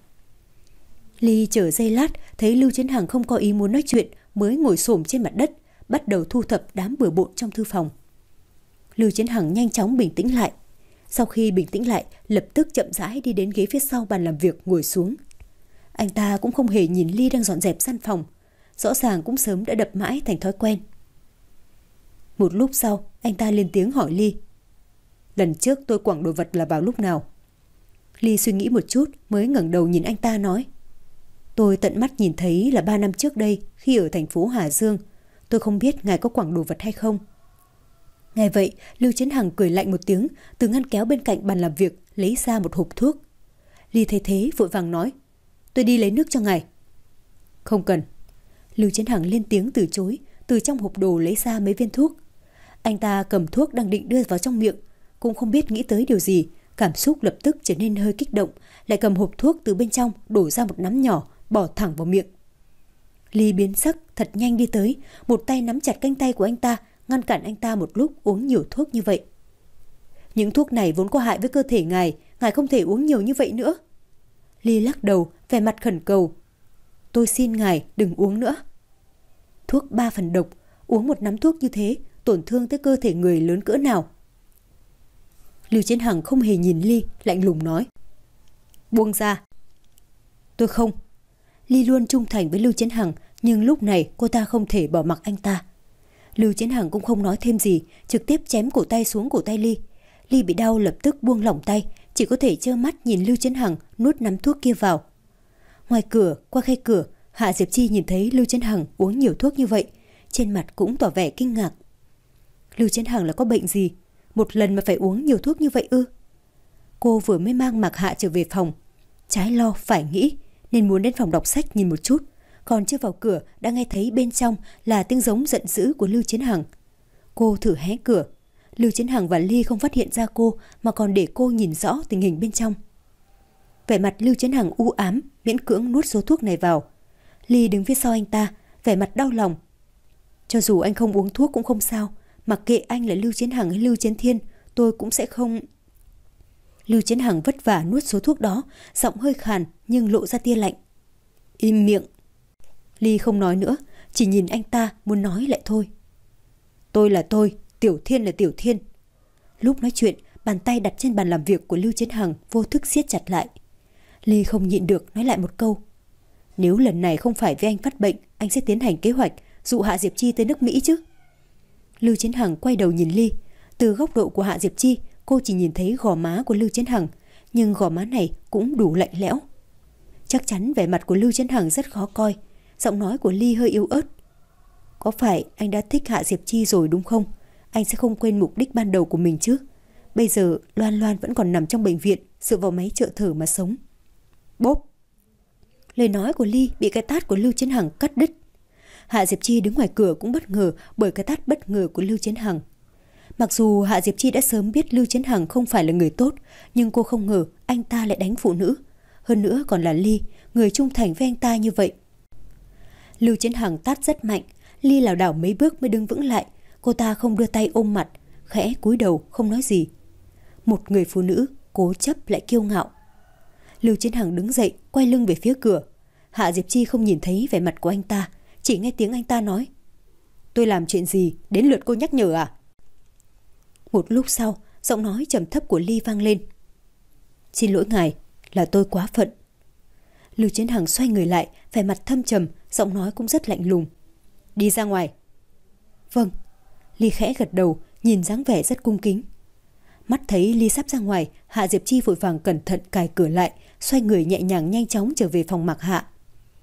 Ly chờ giây lát, thấy Lưu Chiến Hằng không có ý muốn nói chuyện, mới ngồi xổm trên mặt đất, bắt đầu thu thập đám bừa bộn trong thư phòng. Lưu Chiến Hằng nhanh chóng bình tĩnh lại. Sau khi bình tĩnh lại, lập tức chậm rãi đi đến ghế phía sau bàn làm việc ngồi xuống. Anh ta cũng không hề nhìn Ly đang dọn dẹp căn phòng, rõ ràng cũng sớm đã đập mãi thành thói quen. Một lúc sau, anh ta lên tiếng hỏi Ly. Lần trước tôi quẳng đồ vật là vào lúc nào? Ly suy nghĩ một chút mới ngẩng đầu nhìn anh ta nói. Tôi tận mắt nhìn thấy là ba năm trước đây, khi ở thành phố Hà Dương. Tôi không biết ngài có quẳng đồ vật hay không. Nghe vậy, Lưu Chiến Hằng cười lạnh một tiếng, từ ngăn kéo bên cạnh bàn làm việc lấy ra một hộp thuốc. Ly thấy thế vội vàng nói. Tôi đi lấy nước cho ngài. Không cần. Lưu Chiến Hằng lên tiếng từ chối, từ trong hộp đồ lấy ra mấy viên thuốc. Anh ta cầm thuốc đang định đưa vào trong miệng, cũng không biết nghĩ tới điều gì, cảm xúc lập tức trở nên hơi kích động, lại cầm hộp thuốc từ bên trong đổ ra một nắm nhỏ, bỏ thẳng vào miệng. Ly biến sắc, thật nhanh đi tới, một tay nắm chặt cánh tay của anh ta, ngăn cản anh ta một lúc uống nhiều thuốc như vậy. Những thuốc này vốn có hại với cơ thể ngài, ngài không thể uống nhiều như vậy nữa. Ly lắc đầu, vẻ mặt khẩn cầu. Tôi xin ngài đừng uống nữa. Thuốc ba phần độc, uống một nắm thuốc như thế, tổn thương tới cơ thể người lớn cỡ nào. Lưu Chiến Hằng không hề nhìn Ly, lạnh lùng nói. Buông ra. Tôi không. Ly luôn trung thành với Lưu Chiến Hằng, nhưng lúc này cô ta không thể bỏ mặc anh ta. Lưu Chiến Hằng cũng không nói thêm gì, trực tiếp chém cổ tay xuống cổ tay Ly. Ly bị đau lập tức buông lỏng tay, chỉ có thể trơ mắt nhìn Lưu Chiến Hằng nuốt nắm thuốc kia vào. Ngoài cửa, qua khe cửa, Hạ Diệp Chi nhìn thấy Lưu Chiến Hằng uống nhiều thuốc như vậy, trên mặt cũng tỏ vẻ kinh ngạc. Lưu Chiến Hằng là có bệnh gì? Một lần mà phải uống nhiều thuốc như vậy ư? Cô vừa mới mang Mạc Hạ trở về phòng, trái lo phải nghĩ nên muốn đến phòng đọc sách nhìn một chút, còn chưa vào cửa đã nghe thấy bên trong là tiếng giống giận dữ của Lưu Chiến Hằng. Cô thử hé cửa, Lưu Chiến Hằng và Ly không phát hiện ra cô mà còn để cô nhìn rõ tình hình bên trong. Vẻ mặt Lưu Chiến Hằng u ám, miễn cưỡng nuốt số thuốc này vào. Ly đứng phía sau anh ta, vẻ mặt đau lòng. Cho dù anh không uống thuốc cũng không sao, mặc kệ anh là Lưu Chiến Hằng hay Lưu Chiến Thiên, tôi cũng sẽ không... Lưu Chiến Hằng vất vả nuốt số thuốc đó, giọng hơi khàn nhưng lộ ra tia lạnh. Im miệng. Ly không nói nữa, chỉ nhìn anh ta muốn nói lại thôi. Tôi là tôi, Tiểu Thiên là Tiểu Thiên. Lúc nói chuyện, bàn tay đặt trên bàn làm việc của Lưu Chiến Hằng vô thức siết chặt lại. Ly không nhịn được nói lại một câu. Nếu lần này không phải vì anh phát bệnh, anh sẽ tiến hành kế hoạch dụ Hạ Diệp Chi tới nước Mỹ chứ. Lưu Chiến Hằng quay đầu nhìn Ly. Từ góc độ của Hạ Diệp Chi, cô chỉ nhìn thấy gò má của Lưu Chiến Hằng, nhưng gò má này cũng đủ lạnh lẽo. Chắc chắn vẻ mặt của Lưu Chiến Hằng rất khó coi. Giọng nói của Ly hơi yếu ớt. Có phải anh đã thích Hạ Diệp Chi rồi đúng không? Anh sẽ không quên mục đích ban đầu của mình chứ. Bây giờ Loan Loan vẫn còn nằm trong bệnh viện, dựa vào máy trợ thở mà sống. Bốp. Lời nói của Ly bị cái tát của Lưu Chiến Hằng cắt đứt. Hạ Diệp Chi đứng ngoài cửa cũng bất ngờ bởi cái tát bất ngờ của Lưu Chiến Hằng. Mặc dù Hạ Diệp Chi đã sớm biết Lưu Chiến Hằng không phải là người tốt, nhưng cô không ngờ anh ta lại đánh phụ nữ. Hơn nữa còn là Ly, người trung thành với anh ta như vậy. Lưu Chiến Hằng tát rất mạnh, Ly lảo đảo mấy bước mới đứng vững lại. Cô ta không đưa tay ôm mặt, khẽ cúi đầu không nói gì. Một người phụ nữ cố chấp lại kiêu ngạo. Lưu Chiến Hằng đứng dậy, quay lưng về phía cửa. Hạ Diệp Chi không nhìn thấy vẻ mặt của anh ta, chỉ nghe tiếng anh ta nói. Tôi làm chuyện gì, đến lượt cô nhắc nhở à? Một lúc sau, giọng nói trầm thấp của Ly vang lên. Xin lỗi ngài, là tôi quá phận. Lưu Chiến Hằng xoay người lại, vẻ mặt thâm trầm, giọng nói cũng rất lạnh lùng. Đi ra ngoài. Vâng. Ly khẽ gật đầu, nhìn dáng vẻ rất cung kính. Mắt thấy Ly sắp ra ngoài, Hạ Diệp Chi vội vàng cẩn thận cài cửa lại, xoay người nhẹ nhàng nhanh chóng trở về phòng Mạc Hạ.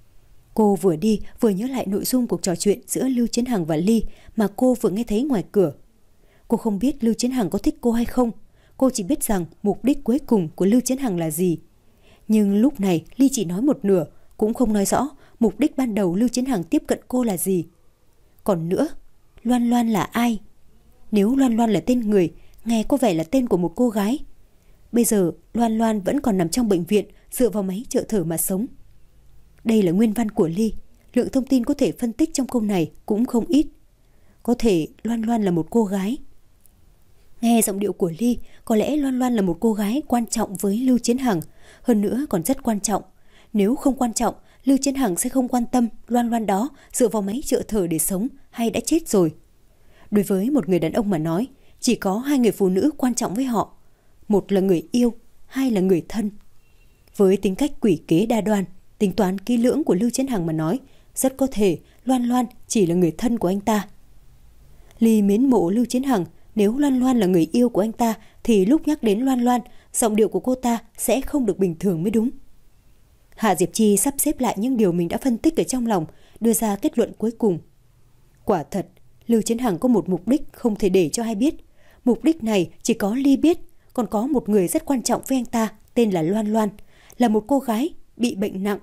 Cô vừa đi vừa nhớ lại nội dung cuộc trò chuyện giữa Lưu Chiến Hằng và Ly mà cô vừa nghe thấy ngoài cửa. Cô không biết Lưu Chiến Hằng có thích cô hay không, cô chỉ biết rằng mục đích cuối cùng của Lưu Chiến Hằng là gì. Nhưng lúc này Ly chỉ nói một nửa, cũng không nói rõ Mục đích ban đầu Lưu Chiến Hằng tiếp cận cô là gì? Còn nữa, Loan Loan là ai? Nếu Loan Loan là tên người, nghe có vẻ là tên của một cô gái. Bây giờ Loan Loan vẫn còn nằm trong bệnh viện, dựa vào máy trợ thở mà sống. Đây là nguyên văn của Ly. Lượng thông tin có thể phân tích trong câu này cũng không ít. Có thể Loan Loan là một cô gái. Nghe giọng điệu của Ly, có lẽ Loan Loan là một cô gái quan trọng với Lưu Chiến Hằng. Hơn nữa còn rất quan trọng. Nếu không quan trọng, Lưu Chiến Hằng sẽ không quan tâm Loan Loan đó dựa vào máy trợ thở để sống hay đã chết rồi. Đối với một người đàn ông mà nói, chỉ có hai người phụ nữ quan trọng với họ. Một là người yêu, hai là người thân. Với tính cách quỷ kế đa đoan, tính toán kỹ lưỡng của Lưu Chiến Hằng mà nói, rất có thể Loan Loan chỉ là người thân của anh ta. Ly mến mộ Lưu Chiến Hằng. Nếu Loan Loan là người yêu của anh ta thì lúc nhắc đến Loan Loan, giọng điệu của cô ta sẽ không được bình thường mới đúng. Hạ Diệp Chi sắp xếp lại những điều mình đã phân tích ở trong lòng, đưa ra kết luận cuối cùng. Quả thật, Lưu Chiến Hằng có một mục đích không thể để cho ai biết. Mục đích này chỉ có Ly biết, còn có một người rất quan trọng với anh ta, tên là Loan Loan, là một cô gái bị bệnh nặng.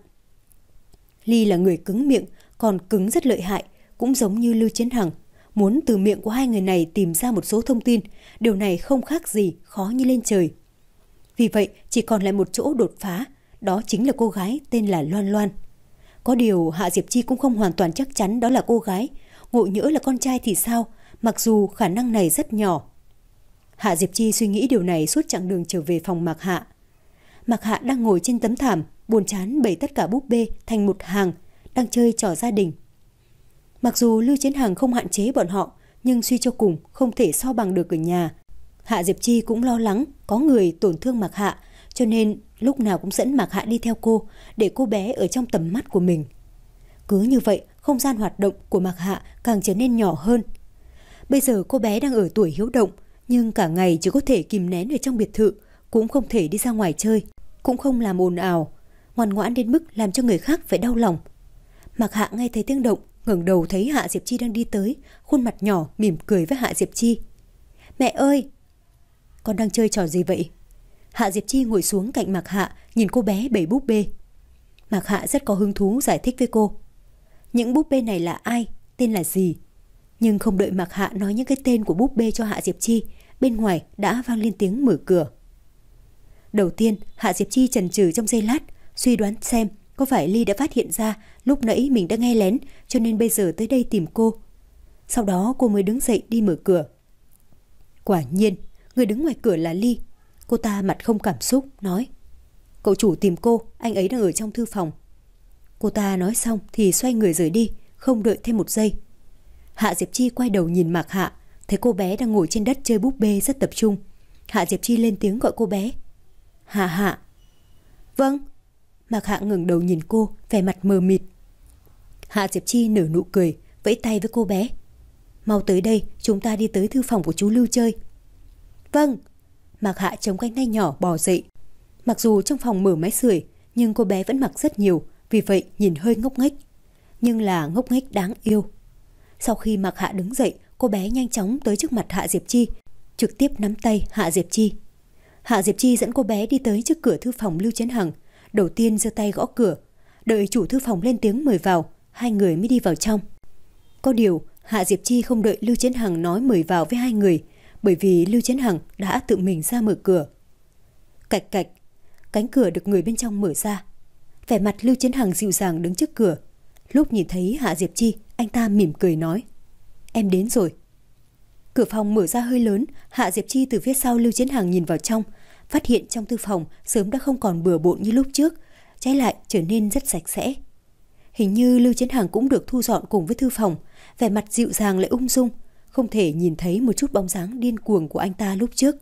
Ly là người cứng miệng, còn cứng rất lợi hại, cũng giống như Lưu Chiến Hằng. Muốn từ miệng của hai người này tìm ra một số thông tin, điều này không khác gì khó như lên trời. Vì vậy chỉ còn lại một chỗ đột phá, đó chính là cô gái tên là Loan Loan. Có điều Hạ Diệp Chi cũng không hoàn toàn chắc chắn đó là cô gái. Ngộ nhỡ là con trai thì sao, mặc dù khả năng này rất nhỏ. Hạ Diệp Chi suy nghĩ điều này suốt chặng đường trở về phòng Mạc Hạ. Mạc Hạ đang ngồi trên tấm thảm, buồn chán bày tất cả búp bê thành một hàng, đang chơi trò gia đình. Mặc dù Lưu Chiến Hằng không hạn chế bọn họ, nhưng suy cho cùng không thể so bằng được ở nhà. Hạ Diệp Chi cũng lo lắng có người tổn thương Mạc Hạ, cho nên lúc nào cũng dẫn Mạc Hạ đi theo cô, để cô bé ở trong tầm mắt của mình. Cứ như vậy, không gian hoạt động của Mạc Hạ càng trở nên nhỏ hơn. Bây giờ cô bé đang ở tuổi hiếu động, nhưng cả ngày chỉ có thể kìm nén ở trong biệt thự, cũng không thể đi ra ngoài chơi, cũng không làm ồn ào, ngoan ngoãn đến mức làm cho người khác phải đau lòng. Mạc Hạ nghe thấy tiếng động, ngẩng đầu thấy Hạ Diệp Chi đang đi tới, khuôn mặt nhỏ mỉm cười với Hạ Diệp Chi. Mẹ ơi! Con đang chơi trò gì vậy? Hạ Diệp Chi ngồi xuống cạnh Mạc Hạ, nhìn cô bé bày búp bê. Mạc Hạ rất có hứng thú giải thích với cô. Những búp bê này là ai? Tên là gì? Nhưng không đợi Mạc Hạ nói những cái tên của búp bê cho Hạ Diệp Chi, bên ngoài đã vang lên tiếng mở cửa. Đầu tiên, Hạ Diệp Chi chần chừ trong giây lát, suy đoán xem có phải Ly đã phát hiện ra lúc nãy mình đã nghe lén, cho nên bây giờ tới đây tìm cô. Sau đó cô mới đứng dậy đi mở cửa. Quả nhiên, người đứng ngoài cửa là Ly. Cô ta mặt không cảm xúc, nói: Cậu chủ tìm cô, anh ấy đang ở trong thư phòng. Cô ta nói xong thì xoay người rời đi, không đợi thêm một giây. Hạ Diệp Chi quay đầu nhìn Mạc Hạ, thấy cô bé đang ngồi trên đất chơi búp bê rất tập trung. Hạ Diệp Chi lên tiếng gọi cô bé. Hạ Hạ. Vâng. Mạc Hạ ngẩng đầu nhìn cô, vẻ mặt mờ mịt. Hạ Diệp Chi nở nụ cười, vẫy tay với cô bé. Mau tới đây, chúng ta đi tới thư phòng của chú Lưu chơi. Vâng. Mạc Hạ chống cánh tay nhỏ bò dậy. Mặc dù trong phòng mở máy sưởi, nhưng cô bé vẫn mặc rất nhiều, vì vậy nhìn hơi ngốc nghếch. Nhưng là ngốc nghếch đáng yêu. Sau khi Mạc Hạ đứng dậy, cô bé nhanh chóng tới trước mặt Hạ Diệp Chi, trực tiếp nắm tay Hạ Diệp Chi. Hạ Diệp Chi dẫn cô bé đi tới trước cửa thư phòng Lưu Chiến Hằng. Đầu tiên giơ tay gõ cửa, đợi chủ thư phòng lên tiếng mời vào, hai người mới đi vào trong. Có điều Hạ Diệp Chi không đợi Lưu Chiến Hằng nói mời vào với hai người, bởi vì Lưu Chiến Hằng đã tự mình ra mở cửa. Cạch cạch, cánh cửa được người bên trong mở ra. Vẻ mặt Lưu Chiến Hằng dịu dàng đứng trước cửa. Lúc nhìn thấy Hạ Diệp Chi, anh ta mỉm cười nói: Em đến rồi. Cửa phòng mở ra hơi lớn, Hạ Diệp Chi từ phía sau Lưu Chiến Hằng nhìn vào trong, phát hiện trong thư phòng sớm đã không còn bừa bộn như lúc trước, trái lại trở nên rất sạch sẽ. Hình như Lưu Chiến Hằng cũng được thu dọn cùng với thư phòng, vẻ mặt dịu dàng lại ung dung, không thể nhìn thấy một chút bóng dáng điên cuồng của anh ta lúc trước.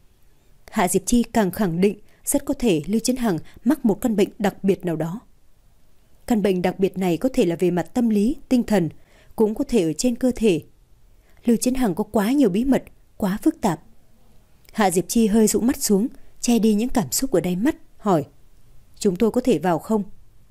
Hạ Diệp Chi càng khẳng định rất có thể Lưu Chiến Hằng mắc một căn bệnh đặc biệt nào đó. Căn bệnh đặc biệt này có thể là về mặt tâm lý, tinh thần, cũng có thể ở trên cơ thể. Lưu Chiến Hằng có quá nhiều bí mật, quá phức tạp. Hạ Diệp Chi hơi dụ mắt xuống, che đi những cảm xúc ở đáy mắt, hỏi: Chúng tôi có thể vào không?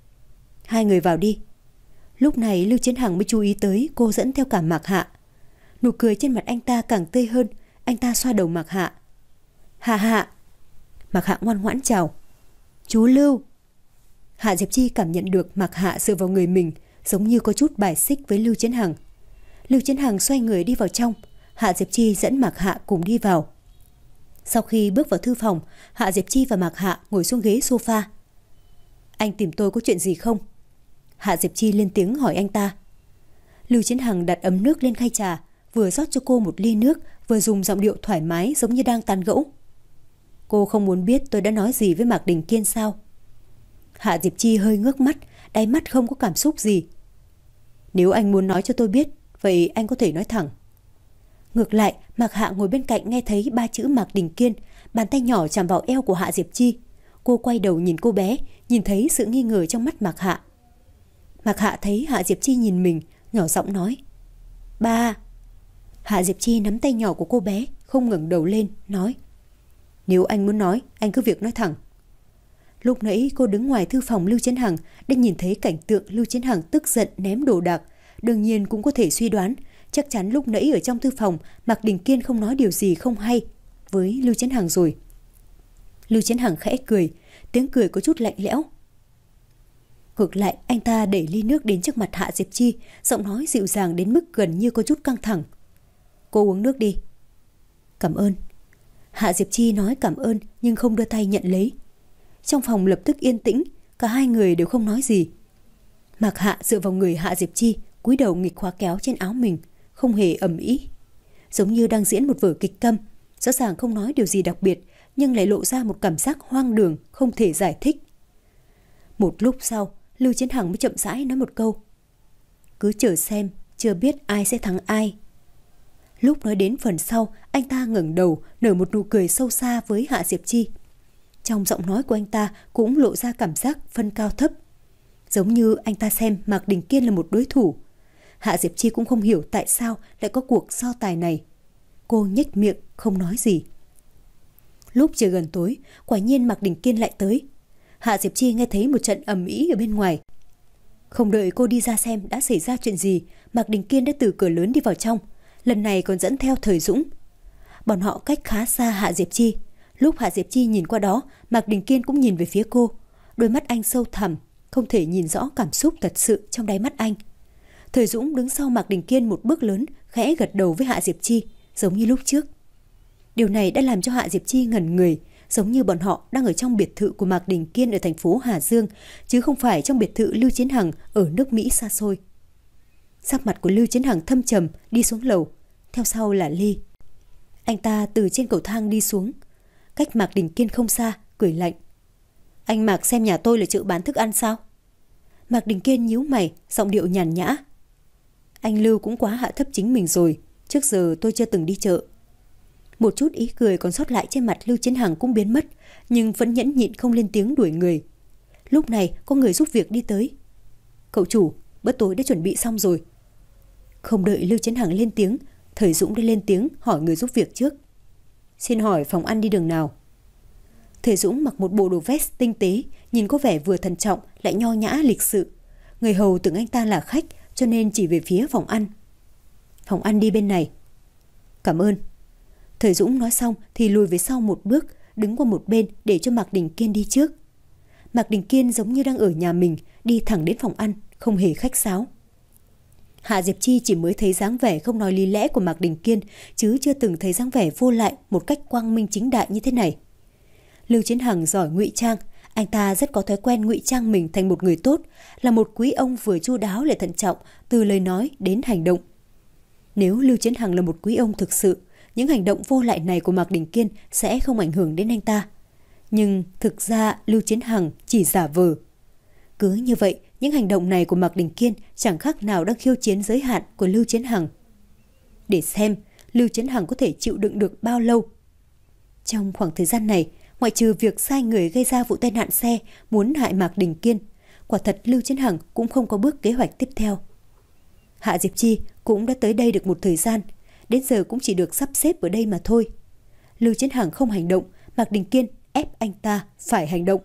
Hai người vào đi. Lúc này Lưu Chiến Hằng mới chú ý tới cô dẫn theo cả Mạc Hạ. Nụ cười trên mặt anh ta càng tươi hơn, anh ta xoa đầu Mạc Hạ. Hạ Hạ. Mạc Hạ ngoan ngoãn chào. Chú Lưu. Hạ Diệp Chi cảm nhận được Mạc Hạ dựa vào người mình, giống như có chút bài xích với Lưu Chiến Hằng. Lưu Chiến Hằng xoay người đi vào trong, Hạ Diệp Chi dẫn Mạc Hạ cùng đi vào. Sau khi bước vào thư phòng, Hạ Diệp Chi và Mạc Hạ ngồi xuống ghế sofa. Anh tìm tôi có chuyện gì không? Hạ Diệp Chi lên tiếng hỏi anh ta. Lưu Chiến Hằng đặt ấm nước lên khay trà, vừa rót cho cô một ly nước, vừa dùng giọng điệu thoải mái giống như đang tán gẫu. Cô không muốn biết tôi đã nói gì với Mạc Đình Kiên sao? Hạ Diệp Chi hơi ngước mắt, đáy mắt không có cảm xúc gì. Nếu anh muốn nói cho tôi biết, vậy anh có thể nói thẳng. Ngược lại, Mạc Hạ ngồi bên cạnh nghe thấy ba chữ Mạc Đình Kiên, bàn tay nhỏ chạm vào eo của Hạ Diệp Chi. Cô quay đầu nhìn cô bé, nhìn thấy sự nghi ngờ trong mắt Mạc Hạ. Mạc Hạ thấy Hạ Diệp Chi nhìn mình, nhỏ giọng nói. Ba. Hạ Diệp Chi nắm tay nhỏ của cô bé, không ngẩng đầu lên, nói. Nếu anh muốn nói, anh cứ việc nói thẳng. Lúc nãy cô đứng ngoài thư phòng Lưu Chiến Hằng đã nhìn thấy cảnh tượng Lưu Chiến Hằng tức giận ném đồ đạc. Đương nhiên cũng có thể suy đoán, chắc chắn lúc nãy ở trong thư phòng Mạc Đình Kiên không nói điều gì không hay với Lưu Chiến Hằng rồi. Lưu Chiến Hằng khẽ cười, tiếng cười có chút lạnh lẽo. Ngược lại, anh ta đẩy ly nước đến trước mặt Hạ Diệp Chi, giọng nói dịu dàng đến mức gần như có chút căng thẳng. Cô uống nước đi. Cảm ơn. Hạ Diệp Chi nói cảm ơn nhưng không đưa tay nhận lấy. Trong phòng lập tức yên tĩnh, cả hai người đều không nói gì. Mạc Hạ dựa vào người Hạ Diệp Chi, cúi đầu nghịch khóa kéo trên áo mình, không hề ầm ĩ, giống như đang diễn một vở kịch câm. Rõ ràng không nói điều gì đặc biệt, nhưng lại lộ ra một cảm giác hoang đường không thể giải thích. Một lúc sau, Lưu Chiến Hằng mới chậm rãi nói một câu. Cứ chờ xem, chưa biết ai sẽ thắng ai. Lúc nói đến phần sau, anh ta ngẩng đầu, nở một nụ cười sâu xa với Hạ Diệp Chi. Trong giọng nói của anh ta cũng lộ ra cảm giác phân cao thấp, giống như anh ta xem Mạc Đình Kiên là một đối thủ. Hạ Diệp Chi cũng không hiểu tại sao lại có cuộc so tài này. Cô nhếch miệng không nói gì. Lúc trời gần tối, quả nhiên Mạc Đình Kiên lại tới. Hạ Diệp Chi nghe thấy một trận ầm ĩ ở bên ngoài. Không đợi cô đi ra xem đã xảy ra chuyện gì, Mạc Đình Kiên đã từ cửa lớn đi vào trong, lần này còn dẫn theo Thời Dũng. Bọn họ cách khá xa Hạ Diệp Chi. Lúc Hạ Diệp Chi nhìn qua đó, Mạc Đình Kiên cũng nhìn về phía cô. Đôi mắt anh sâu thẳm, không thể nhìn rõ cảm xúc thật sự trong đáy mắt anh. Thời Dũng đứng sau Mạc Đình Kiên một bước lớn, khẽ gật đầu với Hạ Diệp Chi, giống như lúc trước. Điều này đã làm cho Hạ Diệp Chi ngẩn người, giống như bọn họ đang ở trong biệt thự của Mạc Đình Kiên ở thành phố Hà Dương, chứ không phải trong biệt thự Lưu Chiến Hằng ở nước Mỹ xa xôi. Sắc mặt của Lưu Chiến Hằng thâm trầm, đi xuống lầu, theo sau là Ly. Anh ta từ trên cầu thang đi xuống, cách Mạc Đình Kiên không xa, cười lạnh. Anh Mạc xem nhà tôi là chợ bán thức ăn sao? Mạc Đình Kiên nhíu mày, giọng điệu nhàn nhã. Anh Lưu cũng quá hạ thấp chính mình rồi, trước giờ tôi chưa từng đi chợ. Một chút ý cười còn sót lại trên mặt Lưu Chiến Hằng cũng biến mất, nhưng vẫn nhẫn nhịn không lên tiếng đuổi người. Lúc này có người giúp việc đi tới. Cậu chủ, bữa tối đã chuẩn bị xong rồi. Không đợi Lưu Chiến Hằng lên tiếng, Thời Dũng đã lên tiếng hỏi người giúp việc trước. Xin hỏi phòng ăn đi đường nào? Thời Dũng mặc một bộ đồ vest tinh tế, nhìn có vẻ vừa thận trọng lại nho nhã lịch sự. Người hầu tưởng anh ta là khách cho nên chỉ về phía phòng ăn. Phòng ăn đi bên này. Cảm ơn. Thời Dũng nói xong thì lùi về sau một bước, đứng qua một bên để cho Mạc Đình Kiên đi trước. Mạc Đình Kiên giống như đang ở nhà mình, đi thẳng đến phòng ăn, không hề khách sáo. Hạ Diệp Chi chỉ mới thấy dáng vẻ không nói lý lẽ của Mạc Đình Kiên, chứ chưa từng thấy dáng vẻ vô lại một cách quang minh chính đại như thế này. Lưu Chiến Hằng giỏi ngụy trang, anh ta rất có thói quen ngụy trang mình thành một người tốt, là một quý ông vừa chu đáo lại thận trọng từ lời nói đến hành động. Nếu Lưu Chiến Hằng là một quý ông thực sự, những hành động vô lại này của Mạc Đình Kiên sẽ không ảnh hưởng đến anh ta. Nhưng thực ra Lưu Chiến Hằng chỉ giả vờ. Cứ như vậy, những hành động này của Mạc Đình Kiên chẳng khác nào đang khiêu chiến giới hạn của Lưu Chiến Hằng. Để xem Lưu Chiến Hằng có thể chịu đựng được bao lâu. Trong khoảng thời gian này, ngoại trừ việc sai người gây ra vụ tai nạn xe muốn hại Mạc Đình Kiên, quả thật Lưu Chiến Hằng cũng không có bước kế hoạch tiếp theo. Hạ Diệp Chi cũng đã tới đây được một thời gian, đến giờ cũng chỉ được sắp xếp ở đây mà thôi. Lưu Chiến Hằng không hành động, Mạc Đình Kiên ép anh ta phải hành động.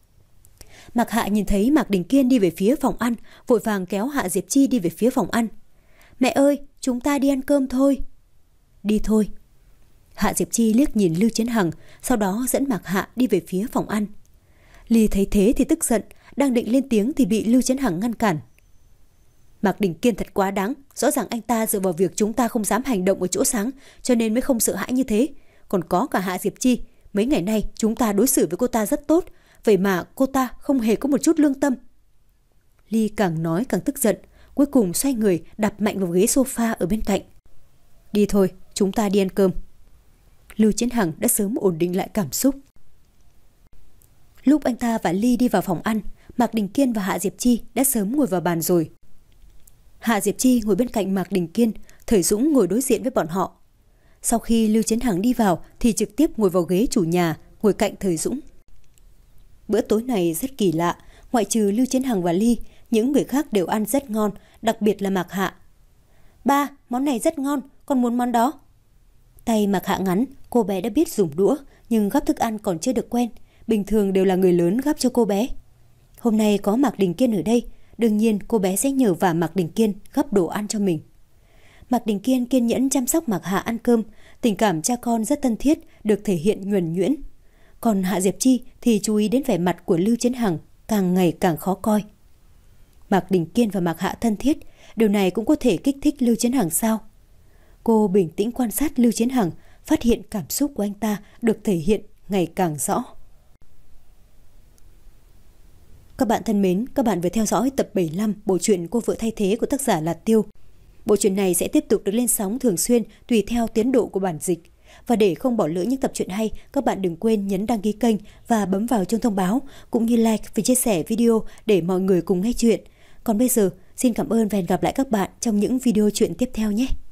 Mạc Hạ nhìn thấy Mạc Đình Kiên đi về phía phòng ăn, vội vàng kéo Hạ Diệp Chi đi về phía phòng ăn. Mẹ ơi, chúng ta đi ăn cơm thôi. Đi thôi. Hạ Diệp Chi liếc nhìn Lưu Chiến Hằng, sau đó dẫn Mạc Hạ đi về phía phòng ăn. Ly thấy thế thì tức giận, đang định lên tiếng thì bị Lưu Chấn Hằng ngăn cản. Mạc Đình Kiên thật quá đáng, rõ ràng anh ta dựa vào việc chúng ta không dám hành động ở chỗ sáng cho nên mới không sợ hãi như thế. Còn có cả Hạ Diệp Chi, mấy ngày nay chúng ta đối xử với cô ta rất tốt, vậy mà cô ta không hề có một chút lương tâm. Ly càng nói càng tức giận, cuối cùng xoay người đạp mạnh vào ghế sofa ở bên cạnh. Đi thôi, chúng ta đi ăn cơm. Lưu Chấn Hằng đã sớm ổn định lại cảm xúc. Lúc anh ta và Ly đi vào phòng ăn, Mạc Đình Kiên và Hạ Diệp Chi đã sớm ngồi vào bàn rồi. Hạ Diệp Chi ngồi bên cạnh Mạc Đình Kiên, Thời Dũng ngồi đối diện với bọn họ. Sau khi Lưu Chấn Hằng đi vào thì trực tiếp ngồi vào ghế chủ nhà, ngồi cạnh Thời Dũng. Bữa tối này rất kỳ lạ, ngoại trừ Lưu Chấn Hằng và Ly, những người khác đều ăn rất ngon, đặc biệt là Mạc Hạ. Ba, món này rất ngon, con muốn món đó. Tay Mạc Hạ ngắn, cô bé đã biết dùng đũa, nhưng gắp thức ăn còn chưa được quen. Bình thường đều là người lớn gắp cho cô bé. Hôm nay có Mạc Đình Kiên ở đây, đương nhiên cô bé sẽ nhờ vả Mạc Đình Kiên gắp đồ ăn cho mình. Mạc Đình Kiên kiên nhẫn chăm sóc Mạc Hạ ăn cơm, tình cảm cha con rất thân thiết, được thể hiện nhuần nhuyễn. Còn Hạ Diệp Chi thì chú ý đến vẻ mặt của Lưu Chấn Hằng, càng ngày càng khó coi. Mạc Đình Kiên và Mạc Hạ thân thiết, điều này cũng có thể kích thích Lưu Chấn Hằng sao? Cô bình tĩnh quan sát Lưu Chấn Hằng, phát hiện cảm xúc của anh ta được thể hiện ngày càng rõ. Các bạn thân mến, các bạn vừa theo dõi tập bảy mươi lăm bộ truyện Cô vợ thay thế của tác giả là Tiêu. Bộ truyện này sẽ tiếp tục được lên sóng thường xuyên tùy theo tiến độ của bản dịch. Và để không bỏ lỡ những tập truyện hay, các bạn đừng quên nhấn đăng ký kênh và bấm vào chuông thông báo, cũng như like và chia sẻ video để mọi người cùng nghe chuyện. Còn bây giờ, xin cảm ơn và hẹn gặp lại các bạn trong những video truyện tiếp theo nhé.